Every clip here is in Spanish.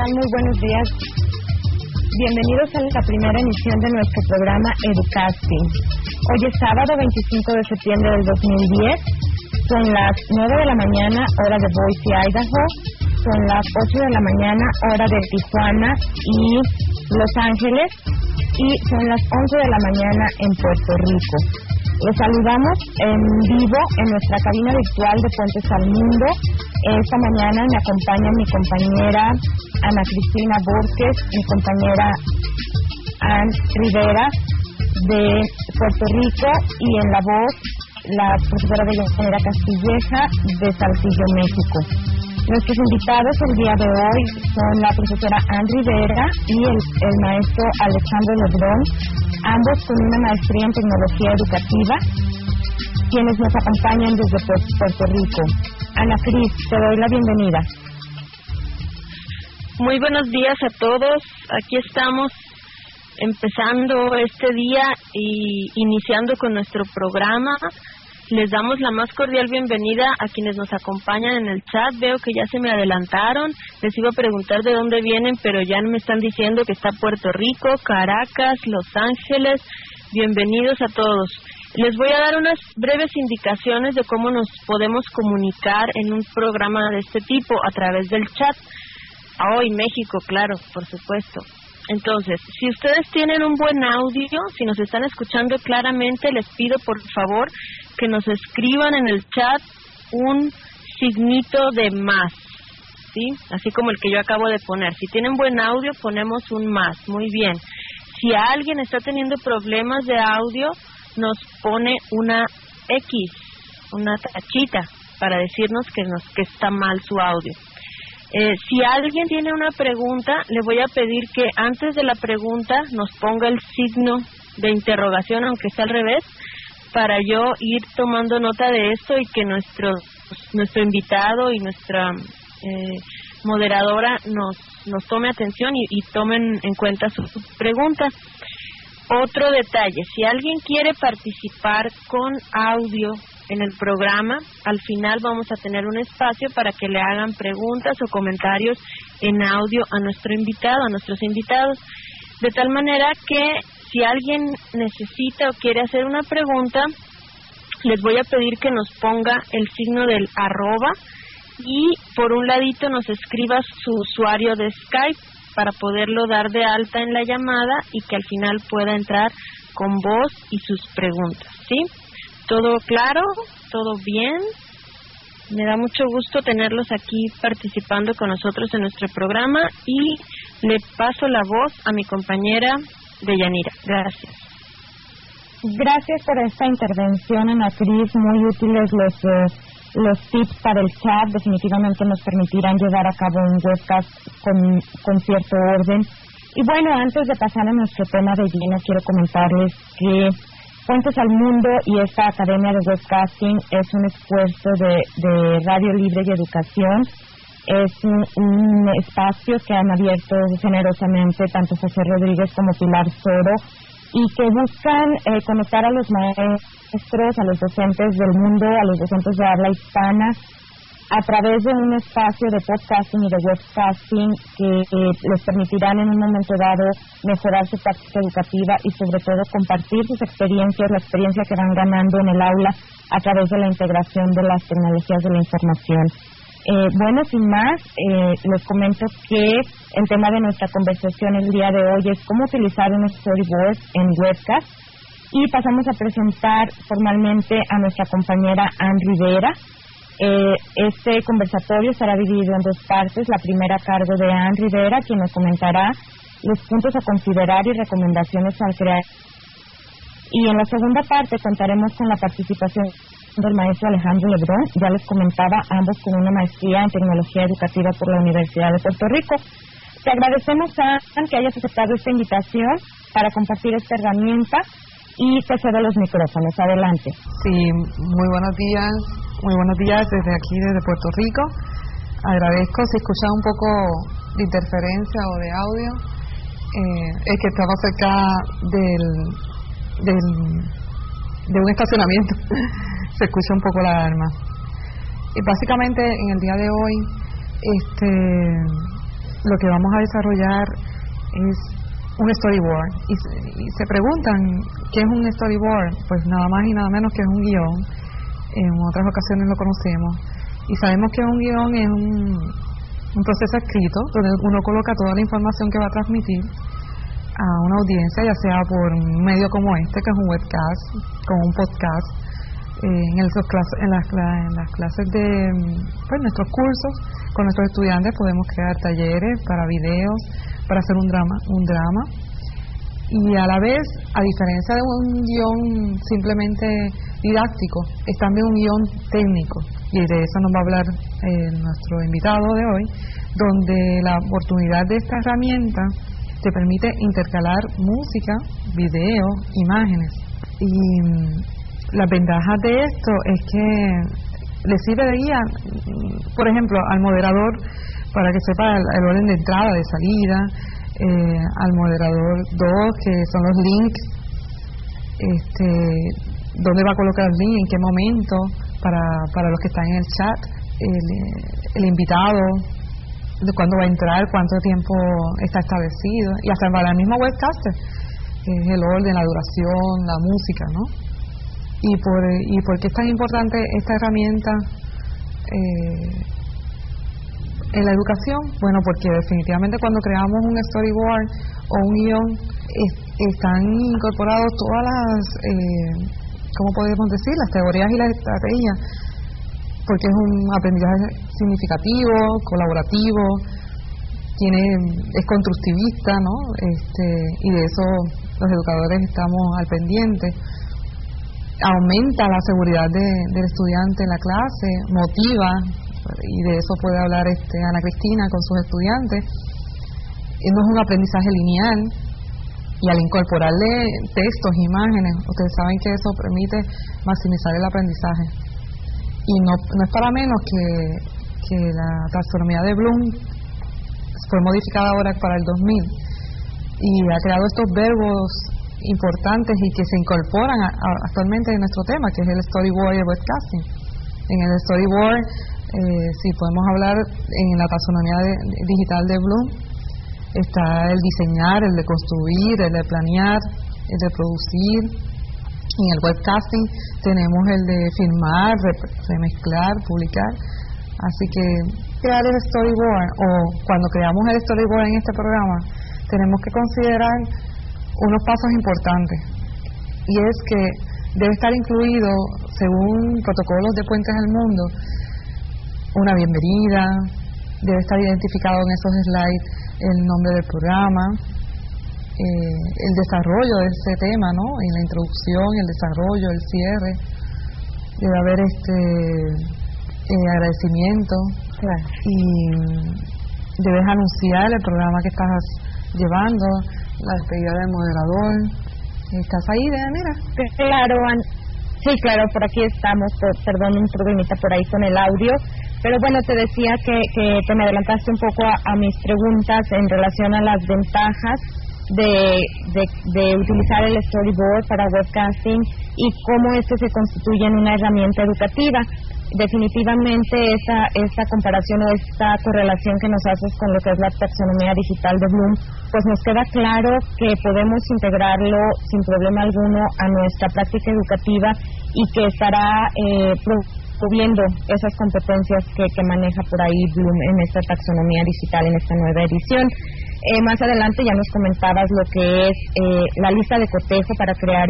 tal? Muy buenos días. Bienvenidos a la primera emisión de nuestro programa Educasting. Hoy es sábado 25 de septiembre del 2010. Son las 9 de la mañana, hora de Boise, Idaho. Son las 8 de la mañana, hora de Tijuana y Los Ángeles. Y son las 11 de la mañana en Puerto Rico. Les saludamos en vivo en nuestra cabina virtual de Puentes al Mundo. Esta mañana me acompaña mi compañera Ana Cristina Borges, mi compañera Ann Rivera de Puerto Rico y en la voz la profesora Deyanira Castilleja de Saltillo, México. Nuestros invitados el día de hoy son la profesora Ann Rivera y el maestro Alejandro Lebrón, ambos con una maestría en tecnología educativa, quienes nos acompañan desde Puerto Rico. Ana Cris, te doy la bienvenida. Muy buenos días a todos. Aquí estamos empezando este día y iniciando con nuestro programa. Les damos la más cordial bienvenida a quienes nos acompañan en el chat. Veo que ya se me adelantaron. Les iba a preguntar de dónde vienen, pero ya me están diciendo que está Puerto Rico, Caracas, Los Ángeles. Bienvenidos a todos. Les voy a dar unas breves indicaciones de cómo nos podemos comunicar en un programa de este tipo a través del chat. Hoy México, claro, por supuesto. Entonces, si ustedes tienen un buen audio, si nos están escuchando claramente, les pido por favor que nos escriban en el chat un signito de más, ¿sí? Así como el que yo acabo de poner. Si tienen buen audio, ponemos un más. Muy bien. Si alguien está teniendo problemas de audio, nos pone una X, una tachita, para decirnos que está mal su audio. Si alguien tiene una pregunta, le voy a pedir que antes de la pregunta nos ponga el signo de interrogación, aunque sea al revés, para yo ir tomando nota de esto y que nuestro invitado y nuestra moderadora nos tome atención y tomen en cuenta su pregunta. Otro detalle, si alguien quiere participar con audio en el programa, al final vamos a tener un espacio para que le hagan preguntas o comentarios en audio a nuestro invitado, a nuestros invitados, de tal manera que si alguien necesita o quiere hacer una pregunta, les voy a pedir que nos ponga el signo del @ y por un ladito nos escriba su usuario de Skype para poderlo dar de alta en la llamada y que al final pueda entrar con voz y sus preguntas, ¿sí? ¿Todo claro? ¿Todo bien? Me da mucho gusto tenerlos aquí participando con nosotros en nuestro programa y le paso la voz a mi compañera Deyanira. Gracias. Gracias por esta intervención, Ana Cris. Muy útiles los tips para el chat. Definitivamente nos permitirán llevar a cabo un webcast con cierto orden. Y bueno, antes de pasar a nuestro tema de lleno, quiero comentarles que Puentes al Mundo y esta Academia de Webcasting es un esfuerzo de Radio Libre y Educación. Es un espacio que han abierto generosamente tanto José Rodríguez como Pilar Soro y que buscan conectar a los maestros, a los docentes del mundo, a los docentes de habla hispana, a través de un espacio de podcasting y de webcasting que les permitirán en un momento dado mejorar su práctica educativa y sobre todo compartir sus experiencias, la experiencia que van ganando en el aula a través de la integración de las tecnologías de la información. Bueno, sin más, les comento que el tema de nuestra conversación el día de hoy es cómo utilizar un storyboard en webcast y pasamos a presentar formalmente a nuestra compañera Ann Rivera. Este conversatorio estará dividido en dos partes. La primera a cargo de Ann Rivera, quien nos comentará los puntos a considerar y recomendaciones al crear. Y en la segunda parte contaremos con la participación del maestro Alejandro Lebrón. Ya les comentaba, ambos con una maestría en tecnología educativa por la Universidad de Puerto Rico. Te agradecemos, Ann, que hayas aceptado esta invitación para compartir esta herramienta y te cedo los micrófonos. Adelante. Sí, muy buenos días desde aquí, desde Puerto Rico. Agradezco si escuchan un poco de interferencia o de audio. Es que estamos cerca de un estacionamiento. Se escucha un poco la alarma. Y básicamente en el día de hoy lo que vamos a desarrollar es un storyboard. Y se preguntan, ¿qué es un storyboard? Pues nada más y nada menos que es un guión. En otras ocasiones lo conocemos. Y sabemos que un guión es un proceso escrito donde uno coloca toda la información que va a transmitir a una audiencia, ya sea por un medio como este, que es un webcast, como un podcast, en las clases de nuestros cursos, con nuestros estudiantes podemos crear talleres para videos, para hacer un drama, y a la vez, a diferencia de un guión simplemente didáctico, es también un guión técnico, y de eso nos va a hablar nuestro invitado de hoy, donde la oportunidad de esta herramienta te permite intercalar música, video, imágenes. Y las ventajas de esto es que le sirve de guía, por ejemplo, al moderador para que sepa el orden de entrada, de salida, al moderador 2, que son los links, dónde va a colocar el link, en qué momento, para los que están en el chat, el invitado, de cuándo va a entrar, cuánto tiempo está establecido, y hasta para el mismo webcaster, que es el orden, la duración, la música, ¿no? ¿Y por qué es tan importante esta herramienta en la educación? Bueno, porque definitivamente cuando creamos un storyboard o un guión, están incorporados todas las, ¿cómo podemos decir?, las teorías y las estrategias, porque es un aprendizaje significativo, colaborativo, es constructivista, ¿no? Y de eso los educadores estamos al pendiente. Aumenta la seguridad del estudiante en la clase, motiva, y de eso puede hablar Ana Cristina con sus estudiantes. No es un aprendizaje lineal, y al incorporarle textos, imágenes, ustedes saben que eso permite maximizar el aprendizaje. Y no es para menos que la taxonomía de Bloom fue modificada ahora para el 2000 y ha creado estos verbos importantes y que se incorporan actualmente en nuestro tema, que es el storyboard y el webcasting. En el storyboard, si podemos hablar en la taxonomía digital de Bloom, está el diseñar, el de construir, el de planear, el de producir. En el webcasting tenemos el de filmar, remezclar, publicar. Así que crear el storyboard, o cuando creamos el storyboard en este programa, tenemos que considerar unos pasos importantes, y es que debe estar incluido, según protocolos de Puentes del Mundo, una bienvenida, debe estar identificado en esos slides el nombre del programa, el desarrollo de ese tema, ¿no? En la introducción, el desarrollo, el cierre, debe haber agradecimiento, claro. Y debes anunciar el programa que estás llevando, la despedida del moderador. ¿Estás ahí, Deyanira? Claro, sí, claro, por aquí estamos. Perdón, un problemita por ahí con el audio. Pero bueno, te decía que te me adelantaste un poco a mis preguntas en relación a las ventajas de utilizar el storyboard para webcasting y cómo se constituye en una herramienta educativa. Definitivamente esa comparación o esta correlación que nos haces con lo que es la taxonomía digital de Bloom, pues nos queda claro que podemos integrarlo sin problema alguno a nuestra práctica educativa y que estará promoviendo esas competencias que maneja por ahí Bloom en esta taxonomía digital, en esta nueva edición. Más adelante ya nos comentabas lo que es la lista de cotejo para crear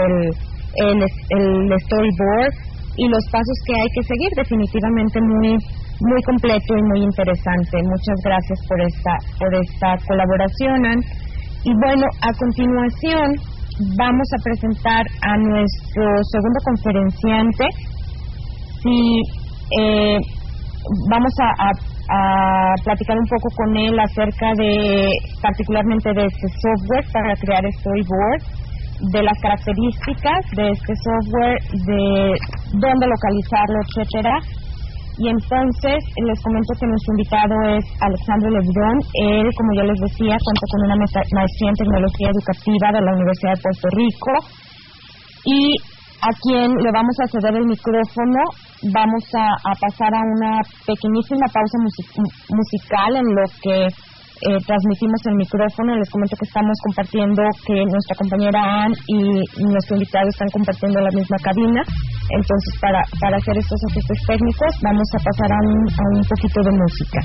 el storyboard y los pasos que hay que seguir. Definitivamente muy completo y muy interesante. Muchas gracias por esta colaboración, Ann. Y bueno, a continuación vamos a presentar a nuestro segundo conferenciante. Vamos a platicar un poco con él acerca de particularmente de este software para crear storyboard, de las características de este software, de dónde localizarlo, etcétera. Y entonces les comento que nuestro invitado es Alexandre Lebrón. Él, como ya les decía, cuenta con una maestría en tecnología educativa de la Universidad de Puerto Rico, y a quien le vamos a ceder el micrófono. Vamos a pasar a una pequeñísima pausa musical en lo que transmitimos el micrófono. Les comento que estamos compartiendo, que nuestra compañera Ann y nuestro invitado están compartiendo la misma cabina. Entonces, para hacer estos ajustes técnicos, vamos a pasar a un poquito de música.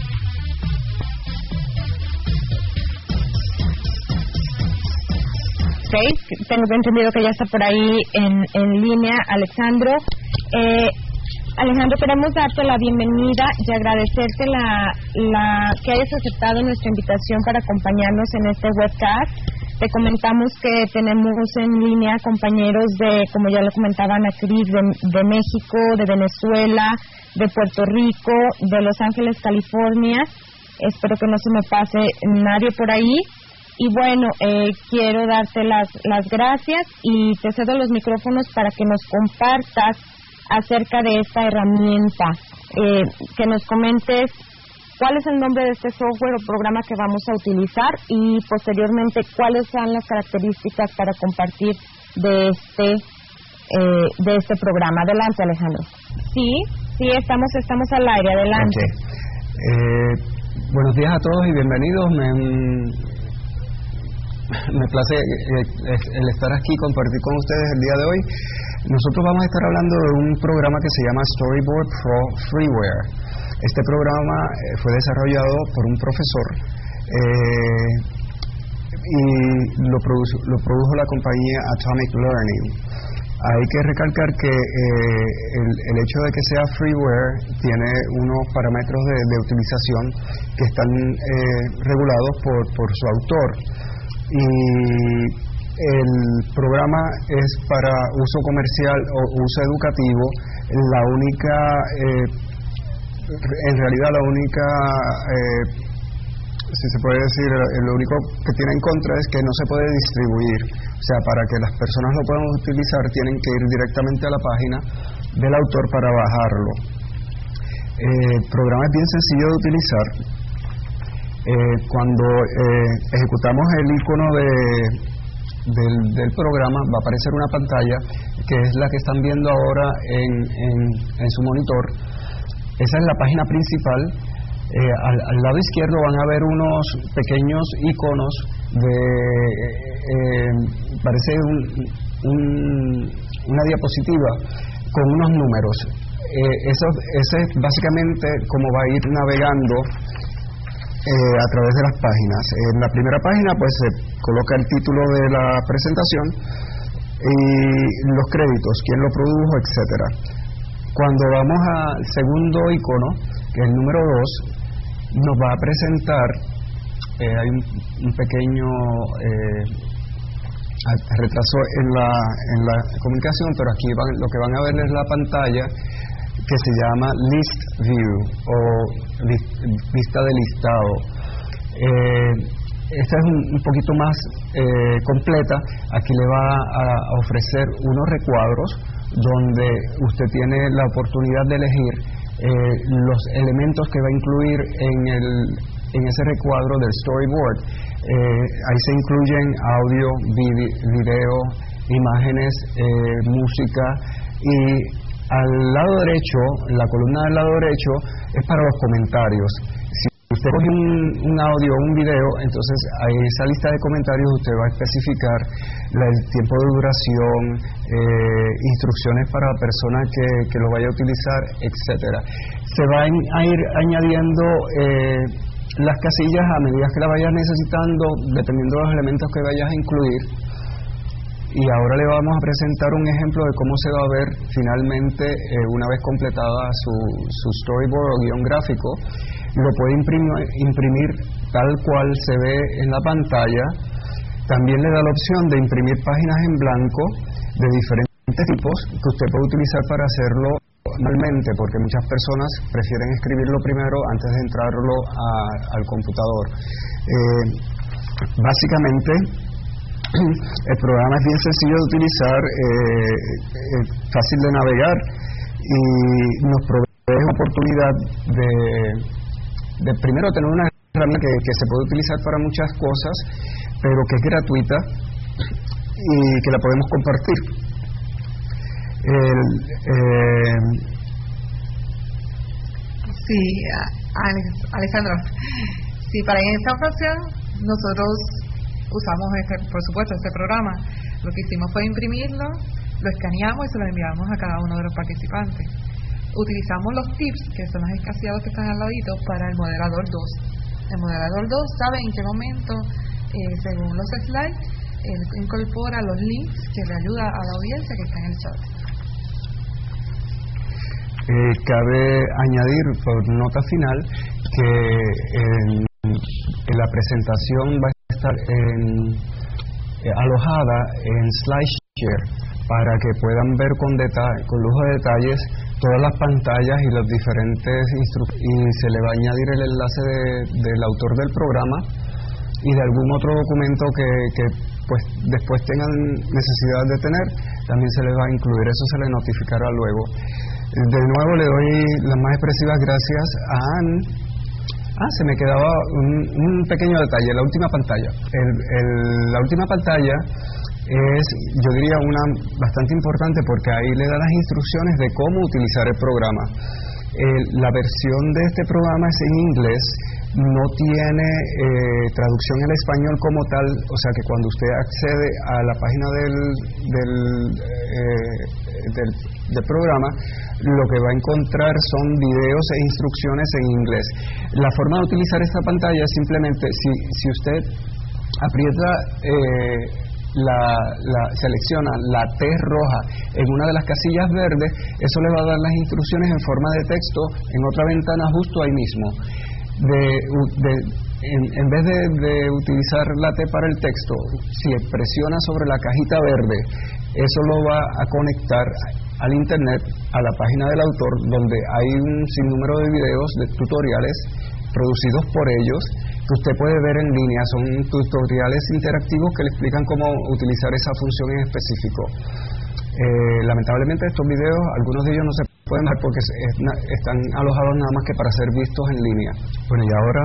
Okay. Tengo entendido que ya está por ahí en línea Alejandro. Alejandro, queremos darte la bienvenida y agradecerte que hayas aceptado nuestra invitación para acompañarnos en este webcast. Te comentamos que tenemos en línea compañeros como ya lo comentaba Ana Cris, de México, de Venezuela, de Puerto Rico, de Los Ángeles, California. Espero que no se me pase nadie por ahí. Y bueno, quiero darte las gracias y te cedo los micrófonos para que nos compartas acerca de esta herramienta, que nos comentes cuál es el nombre de este software o programa que vamos a utilizar y posteriormente cuáles son las características para compartir de este programa. Adelante, Alejandro. Sí, estamos al aire, adelante. Okay. Buenos días a todos y bienvenidos. Me place el estar aquí, compartir con ustedes el día de hoy. Nosotros vamos a estar hablando de un programa que se llama Storyboard Pro Freeware. Este programa fue desarrollado por un profesor y lo produjo la compañía Atomic Learning. Hay que recalcar que el hecho de que sea freeware tiene unos parámetros de utilización que están regulados por su autor. Y el programa es para uso comercial o uso educativo. En realidad la única, si se puede decir, lo único que tiene en contra es que no se puede distribuir. O sea, para que las personas lo puedan utilizar tienen que ir directamente a la página del autor para bajarlo. El programa es bien sencillo de utilizar. Cuando ejecutamos el icono del programa va a aparecer una pantalla que es la que están viendo ahora en su monitor. Esa es la página principal. Al lado izquierdo van a ver unos pequeños iconos parece una diapositiva con unos números. Ese es básicamente como va a ir navegando a través de las páginas. En la primera página pues se coloca el título de la presentación y los créditos, quién lo produjo, etcétera. Cuando vamos al segundo icono, que es el número 2, nos va a presentar, hay un pequeño retraso en la comunicación, pero aquí lo que van a ver es la pantalla que se llama List View o vista de listado. Esta es un poquito más completa. Aquí le va a ofrecer unos recuadros donde usted tiene la oportunidad de elegir los elementos que va a incluir en ese recuadro del storyboard. Ahí se incluyen audio, video, imágenes, música, y al lado derecho, la columna del lado derecho es para los comentarios. Si usted coge un audio o un video, entonces a esa lista de comentarios usted va a especificar el tiempo de duración, instrucciones para la persona que lo vaya a utilizar, etcétera. Se van a ir añadiendo las casillas a medida que la vayas necesitando, dependiendo de los elementos que vayas a incluir. Y ahora le vamos a presentar un ejemplo de cómo se va a ver finalmente una vez completada su storyboard o guión gráfico. Lo puede imprimir tal cual se ve en la pantalla. También le da la opción de imprimir páginas en blanco de diferentes tipos que usted puede utilizar para hacerlo manualmente, porque muchas personas prefieren escribirlo primero antes de entrarlo al computador. Básicamente el programa es bien sencillo de utilizar, fácil de navegar y nos provee la oportunidad de primero tener una herramienta que se puede utilizar para muchas cosas, pero que es gratuita y que la podemos compartir. Sí, Alejandro. Sí, para esta ocasión nosotros usamos, por supuesto, este programa. Lo que hicimos fue imprimirlo, lo escaneamos y se lo enviamos a cada uno de los participantes. Utilizamos los tips, que son los escaseados que están al ladito, para el moderador 2. El moderador 2 sabe en qué momento, según los slides, él incorpora los links que le ayuda a la audiencia que está en el chat. Cabe añadir por nota final que la presentación va a estar alojada en SlideShare para que puedan ver con lujo de detalles todas las pantallas y los diferentes y se le va a añadir el enlace del autor del programa y de algún otro documento que pues después tengan necesidad de tener, también se le va a incluir, eso se le notificará luego. De nuevo le doy las más expresivas gracias a Anne. Se me quedaba un pequeño detalle, la última pantalla. La última pantalla es, yo diría, una bastante importante porque ahí le da las instrucciones de cómo utilizar el programa. La versión de este programa es en inglés, no tiene traducción al español como tal, o sea que cuando usted accede a la página del programa, lo que va a encontrar son videos e instrucciones en inglés. La forma de utilizar esta pantalla es simplemente, si usted aprieta, selecciona la T roja en una de las casillas verdes, eso le va a dar las instrucciones en forma de texto en otra ventana justo ahí mismo. En vez de utilizar la T para el texto, si presiona sobre la cajita verde, eso lo va a conectar al internet, a la página del autor, donde hay un sinnúmero de videos, de tutoriales producidos por ellos, que usted puede ver en línea. Son tutoriales interactivos que le explican cómo utilizar esa función en específico. Lamentablemente estos videos, algunos de ellos no se pueden ver porque están alojados nada más que para ser vistos en línea. Bueno, y ahora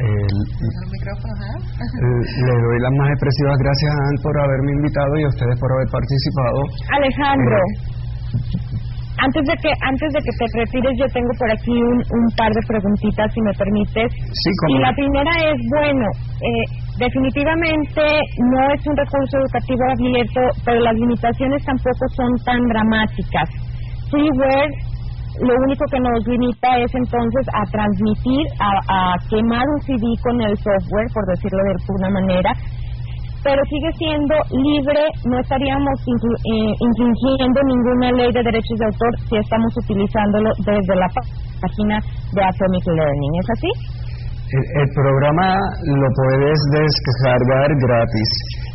le doy las más expresivas gracias a Anne por haberme invitado y a ustedes por haber participado. Alejandro, antes de que te retires, yo tengo por aquí un par de preguntitas, si me permites. Sí, ¿cómo? Y la primera es, definitivamente no es un recurso educativo abierto, pero las limitaciones tampoco son tan dramáticas. Freeware lo único que nos limita es entonces a transmitir, a quemar un CD con el software, por decirlo de alguna manera, pero sigue siendo libre, no estaríamos infringiendo ninguna ley de derechos de autor si estamos utilizándolo desde la página de Atomic Learning, ¿es así? El programa lo puedes descargar gratis.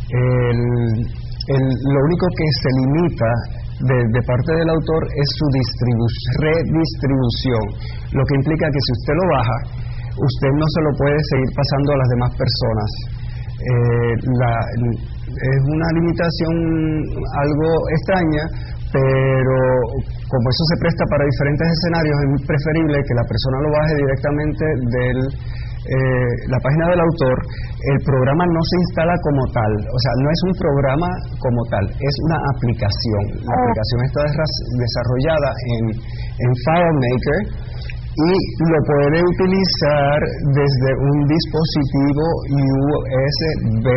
Lo único que se limita de parte del autor es su redistribución, lo que implica que si usted lo baja, usted no se lo puede seguir pasando a las demás personas. Es una limitación algo extraña, pero como eso se presta para diferentes escenarios, es muy preferible que la persona lo baje directamente de la página del autor. El programa no se instala como tal, o sea, no es un programa como tal, es una aplicación. La aplicación está desarrollada en FileMaker y lo puede utilizar desde un dispositivo USB.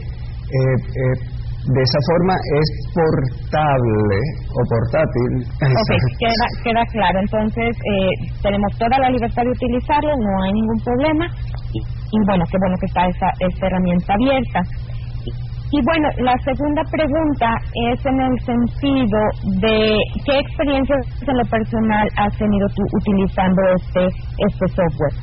De esa forma es portable o portátil. Queda claro. Entonces, tenemos toda la libertad de utilizarlo, no hay ningún problema. Y bueno, qué bueno que está esta herramienta abierta. Y bueno, la segunda pregunta es en el sentido de qué experiencias en lo personal has tenido tú utilizando este software.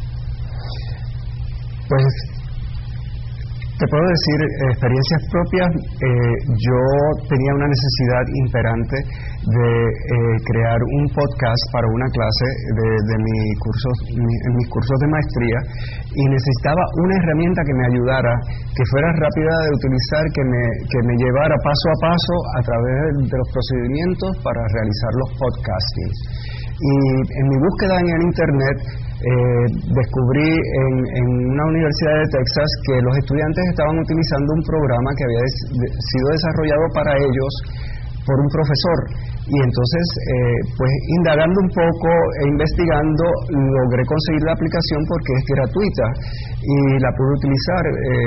Pues te puedo decir experiencias propias. Yo tenía una necesidad imperante de crear un podcast para una clase de en mis cursos de maestría, y necesitaba una herramienta que me ayudara, que fuera rápida de utilizar, que me llevara paso a paso a través de los procedimientos para realizar los podcastings. Y en mi búsqueda en el internet descubrí en una universidad de Texas que los estudiantes estaban utilizando un programa que había sido desarrollado para ellos por un profesor. Y entonces, pues indagando un poco e investigando, logré conseguir la aplicación porque es gratuita y la pude utilizar.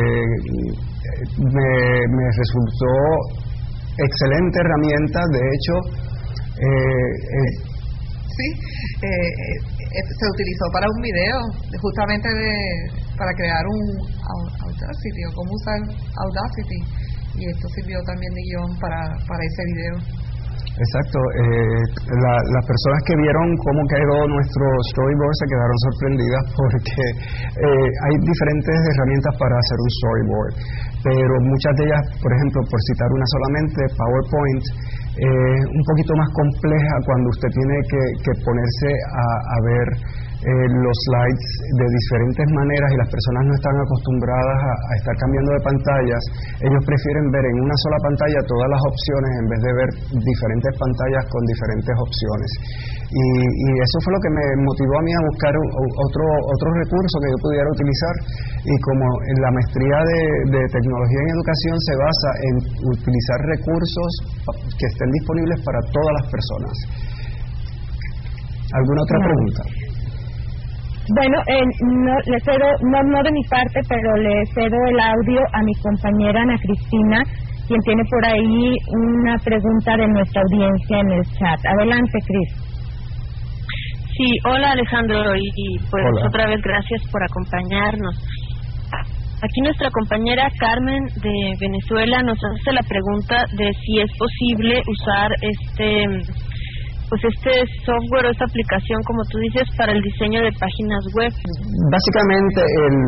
Me resultó excelente herramienta. De hecho, sí, se utilizó para un video, justamente para crear un Audacity, o cómo usar Audacity, y esto sirvió también de guión para ese video. Exacto. Las personas que vieron cómo quedó nuestro storyboard se quedaron sorprendidas porque hay diferentes herramientas para hacer un storyboard, pero muchas de ellas, por ejemplo, por citar una solamente, PowerPoint, un poquito más compleja cuando usted tiene que ponerse a ver los slides de diferentes maneras y las personas no están acostumbradas a estar cambiando de pantallas. Ellos prefieren ver en una sola pantalla todas las opciones en vez de ver diferentes pantallas con diferentes opciones. Y eso fue lo que me motivó a mí a buscar otro recurso que yo pudiera utilizar. Y como en la maestría de tecnología en educación se basa en utilizar recursos que estén disponibles para todas las personas. ¿Alguna otra pregunta? Bueno, le cedo, no de mi parte, pero le cedo el audio a mi compañera Ana Cristina, quien tiene por ahí una pregunta de nuestra audiencia en el chat. Adelante, Cris. Sí, hola Alejandro, y pues hola. Otra vez gracias por acompañarnos. Aquí nuestra compañera Carmen de Venezuela nos hace la pregunta de si es posible usar este software o esta aplicación, como tú dices, para el diseño de páginas web. Básicamente,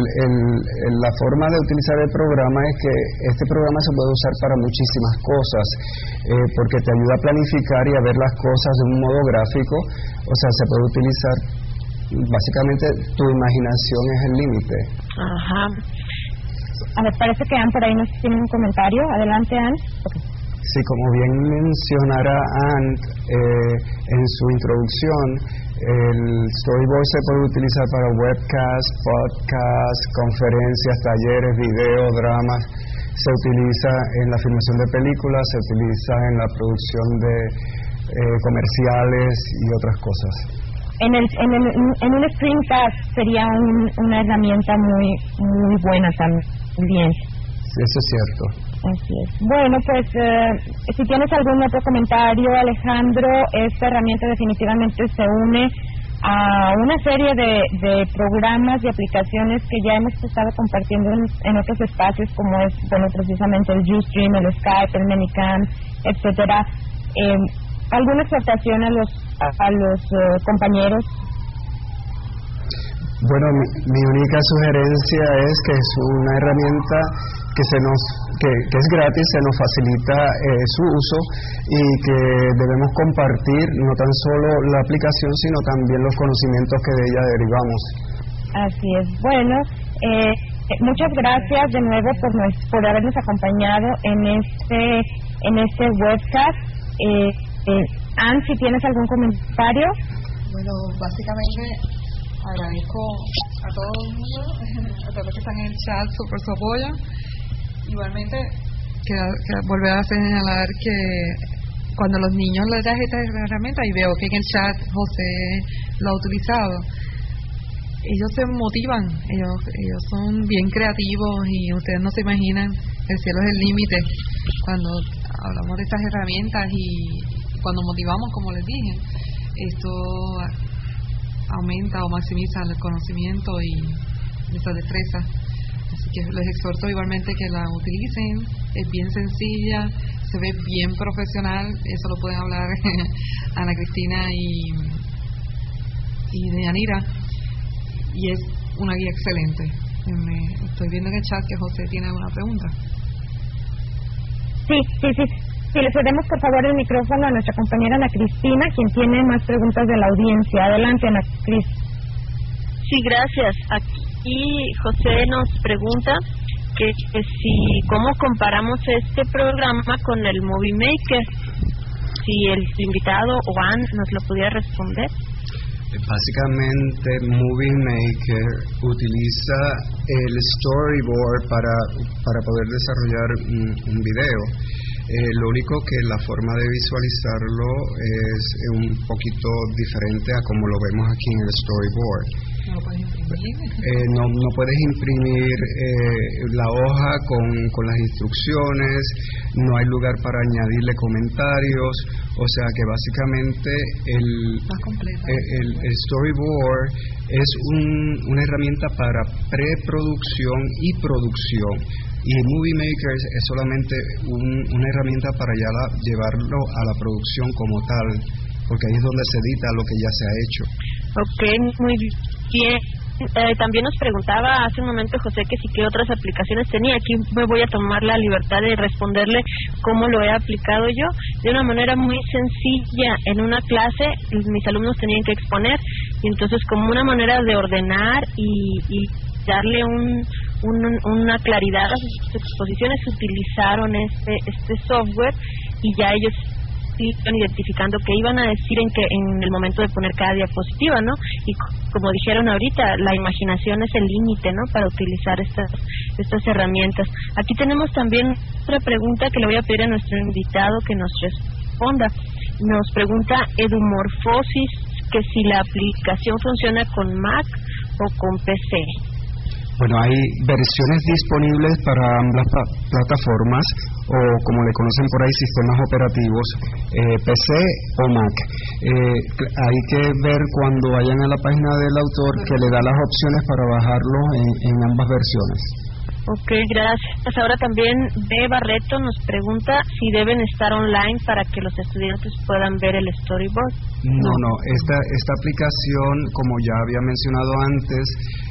la forma de utilizar el programa es que este programa se puede usar para muchísimas cosas, porque te ayuda a planificar y a ver las cosas de un modo gráfico. O sea, se puede utilizar, básicamente, tu imaginación es el límite. Ajá. A ver, parece que Ann por ahí nos tiene un comentario. Adelante, Ann. Okay. Sí, como bien mencionará Ann en su introducción, el storyboard se puede utilizar para webcasts, podcasts, conferencias, talleres, videos, dramas. Se utiliza en la filmación de películas, se utiliza en la producción de comerciales y otras cosas. En un screencast sería una herramienta muy buena también. Sí, eso es cierto. Así es. Bueno, pues si tienes algún otro comentario, Alejandro, esta herramienta definitivamente se une a una serie de programas y aplicaciones que ya hemos estado compartiendo en otros espacios, como es, bueno, precisamente el Ustream, el Skype, el Manycam, etcétera. ¿Alguna exhortación a los compañeros? Bueno, mi única sugerencia es que es una herramienta que es gratis, se nos facilita su uso y que debemos compartir no tan solo la aplicación, sino también los conocimientos que de ella derivamos. Así es. Bueno, muchas gracias de nuevo por habernos acompañado en este webcast. Ann, si tienes algún comentario. Bueno, básicamente agradezco a todo el mundo, a todos los que están en el chat, por su apoyo. Igualmente, volver a señalar que cuando los niños les das esta herramienta, y veo que en el chat José lo ha utilizado, ellos se motivan, ellos son bien creativos y ustedes no se imaginan, el cielo es el límite cuando hablamos de estas herramientas y cuando motivamos, como les dije, esto aumenta o maximiza el conocimiento y nuestra destreza. Así que les exhorto igualmente que la utilicen. Es bien sencilla, se ve bien profesional. Eso lo pueden hablar Ana Cristina y Deyanira. Y es una guía excelente. Estoy viendo en el chat que José tiene alguna pregunta. Sí. Si le cedemos por favor el micrófono a nuestra compañera Ana Cristina, quien tiene más preguntas de la audiencia. Adelante, Ana Cris. Sí, gracias. Aquí José nos pregunta que si cómo comparamos este programa con el Movie Maker. Si el invitado o Ann nos lo pudiera responder. Básicamente, Movie Maker utiliza el storyboard para poder desarrollar un video. Lo único que la forma de visualizarlo es un poquito diferente a como lo vemos aquí en el storyboard. ¿No lo puedes imprimir? No puedes imprimir la hoja con las instrucciones, no hay lugar para añadirle comentarios, o sea que básicamente el storyboard es una herramienta para preproducción y producción, y Movie Maker es solamente una herramienta para ya llevarlo a la producción como tal, porque ahí es donde se edita lo que ya se ha hecho. Ok, muy bien. También nos preguntaba hace un momento José que si qué otras aplicaciones tenía. Aquí me voy a tomar la libertad de responderle cómo lo he aplicado yo. De una manera muy sencilla, en una clase mis alumnos tenían que exponer, y entonces como una manera de ordenar y darle una claridad a sus exposiciones, utilizaron este software, y ya ellos iban identificando qué iban a decir en el momento de poner cada diapositiva, ¿no? Y como dijeron ahorita, la imaginación es el límite, ¿no?, para utilizar estas herramientas. Aquí tenemos también otra pregunta que le voy a pedir a nuestro invitado que nos responda. Nos pregunta Edumorfosis que si la aplicación funciona con Mac o con PC. Bueno, hay versiones disponibles para ambas plataformas, o como le conocen por ahí, sistemas operativos, PC o Mac. Hay que ver cuando vayan a la página del autor que le da las opciones para bajarlo en ambas versiones. Ok, gracias. Ahora también B. Barreto nos pregunta si deben estar online para que los estudiantes puedan ver el storyboard. No, esta aplicación, como ya había mencionado antes,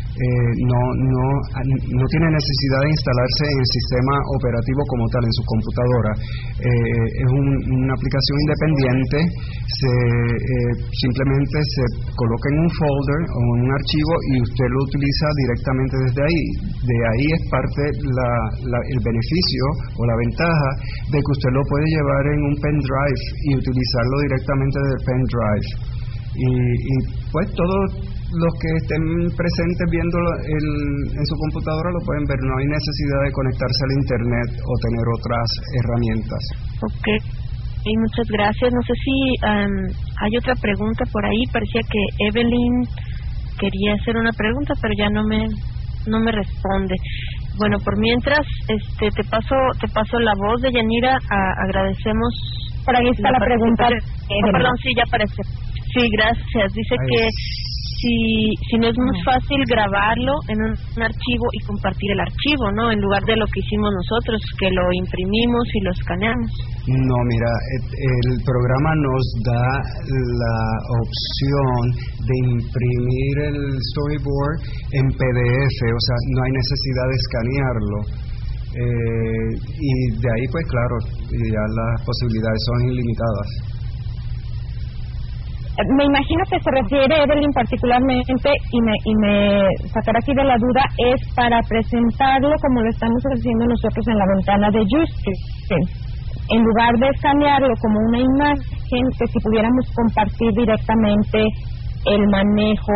no tiene necesidad de instalarse en el sistema operativo como tal, en su computadora. Es una aplicación independiente. Simplemente se coloca en un folder o en un archivo y usted lo utiliza directamente desde ahí. De ahí es parte el beneficio o la ventaja de que usted lo puede llevar en un pendrive y utilizarlo directamente del pendrive. Y pues todos los que estén presentes viéndolo en su computadora lo pueden ver. No hay necesidad de conectarse al internet o tener otras herramientas. Ok, y muchas gracias. No sé si hay otra pregunta por ahí. Parecía que Evelyn quería hacer una pregunta, pero ya no me responde. Bueno, por mientras te paso la voz de Yanira. Agradecemos. Por ahí está la pregunta. Perdón, sí, ya aparece. Sí, gracias. Dice que si no es más fácil grabarlo en un archivo y compartir el archivo, ¿no?, en lugar de lo que hicimos nosotros, que lo imprimimos y lo escaneamos. No, mira, el programa nos da la opción de imprimir el storyboard en PDF, o sea, no hay necesidad de escanearlo. Y de ahí, pues claro, ya las posibilidades son ilimitadas. Me imagino que se refiere, Evelyn, particularmente, y me sacará aquí de la duda, es para presentarlo como lo estamos haciendo nosotros en la ventana de Justin. En lugar de escanearlo como una imagen, que si pudiéramos compartir directamente el manejo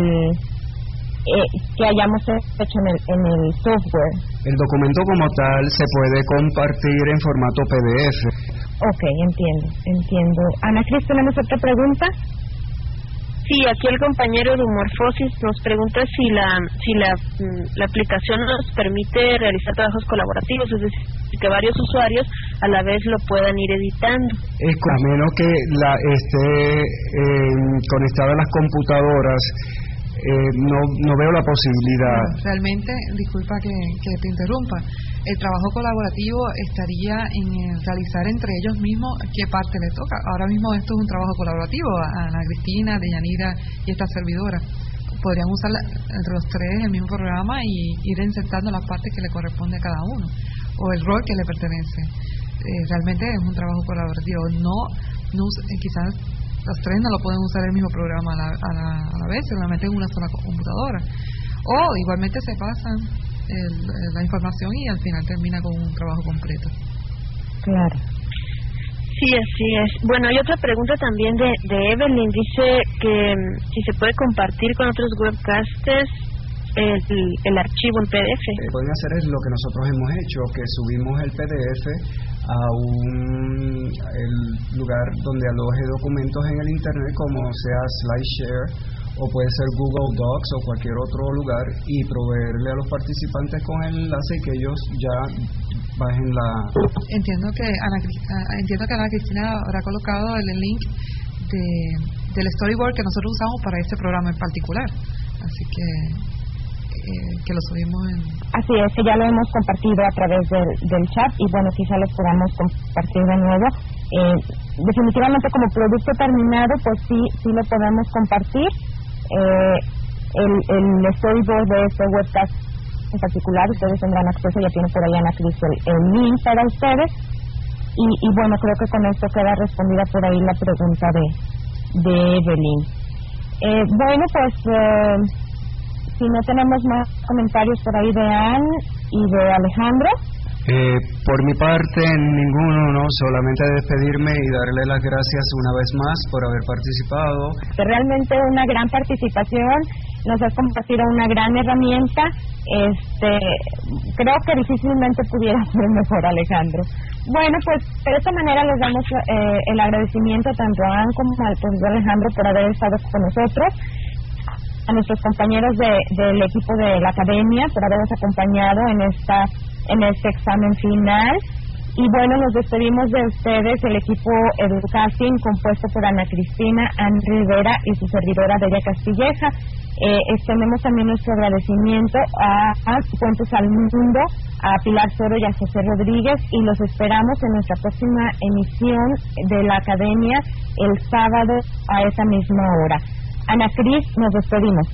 que hayamos hecho en el software. El documento como tal se puede compartir en formato PDF. Ok, entiendo. Ana Cris, ¿tenemos otra pregunta? Sí, aquí el compañero de Humorfosis nos pregunta si la aplicación nos permite realizar trabajos colaborativos, es decir, que varios usuarios a la vez lo puedan ir editando. A menos que esté conectada a las computadoras, no veo la posibilidad. Realmente, disculpa que te interrumpa, el trabajo colaborativo estaría en realizar entre ellos mismos qué parte le toca. Ahora mismo esto es un trabajo colaborativo, a Ana Cristina, Deyanira y esta servidora. Podrían usar entre los tres el mismo programa y ir insertando las partes que le corresponde a cada uno, o el rol que le pertenece. Realmente es un trabajo colaborativo. Quizás los tres no lo pueden usar el mismo programa a la vez, solamente en una sola computadora. O igualmente se pasan la información y al final termina con un trabajo completo. Claro. Sí, así es. Bueno, hay otra pregunta también de Evelyn. Dice que si se puede compartir con otros webcasters el archivo en PDF. Pueden hacer es lo que nosotros hemos hecho, que subimos el PDF el lugar donde aloje documentos en el internet, como sea SlideShare o puede ser Google Docs o cualquier otro lugar, y proveerle a los participantes con el enlace y que ellos ya bajen la... Entiendo que Ana Cristina habrá colocado el link del storyboard que nosotros usamos para este programa en particular, así que lo subimos en... Así es, que ya lo hemos compartido a través del chat, y bueno, quizá lo podamos compartir de nuevo. Definitivamente como producto terminado, pues sí lo podemos compartir. El storyboard de este webcast en particular, ustedes tendrán acceso, ya tiene por ahí Ana Cris el link para ustedes, y bueno, creo que con esto queda respondida por ahí la pregunta de Evelyn. Bueno, pues si no tenemos más comentarios por ahí de Anne y de Alejandro. Por mi parte, ninguno, no, solamente despedirme y darle las gracias una vez más por haber participado. Realmente una gran participación, nos has compartido una gran herramienta. Creo que difícilmente pudiera ser mejor, Alejandro. Bueno, pues de esta manera les damos el agradecimiento tanto a Anne como al profesor Alejandro por haber estado con nosotros, a nuestros compañeros del equipo de la academia por habernos acompañado en este examen final, y bueno, nos despedimos de ustedes, el equipo Educasting, compuesto por Ana Cristina, Anne Rivera y su servidora Delia Castilleja. Extendemos también nuestro agradecimiento a Cuentos al Mundo, a Pilar Soro y a José Rodríguez, y los esperamos en nuestra próxima emisión de la academia el sábado a esa misma hora. Ana Cris, nos despedimos.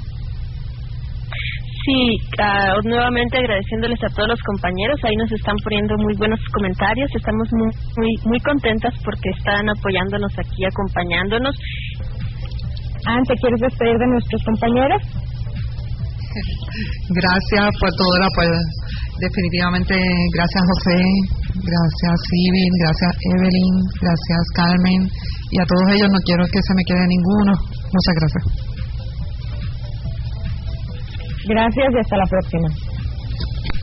Sí, nuevamente agradeciéndoles a todos los compañeros, ahí nos están poniendo muy buenos comentarios, estamos muy contentas porque están apoyándonos aquí, acompañándonos. Anne, ¿te quieres despedir de nuestros compañeros? Gracias por todo el apoyo. Definitivamente, gracias José, gracias Sibin, gracias Evelyn, gracias Carmen, y a todos ellos no quiero que se me quede ninguno. Muchas gracias. Gracias y hasta la próxima.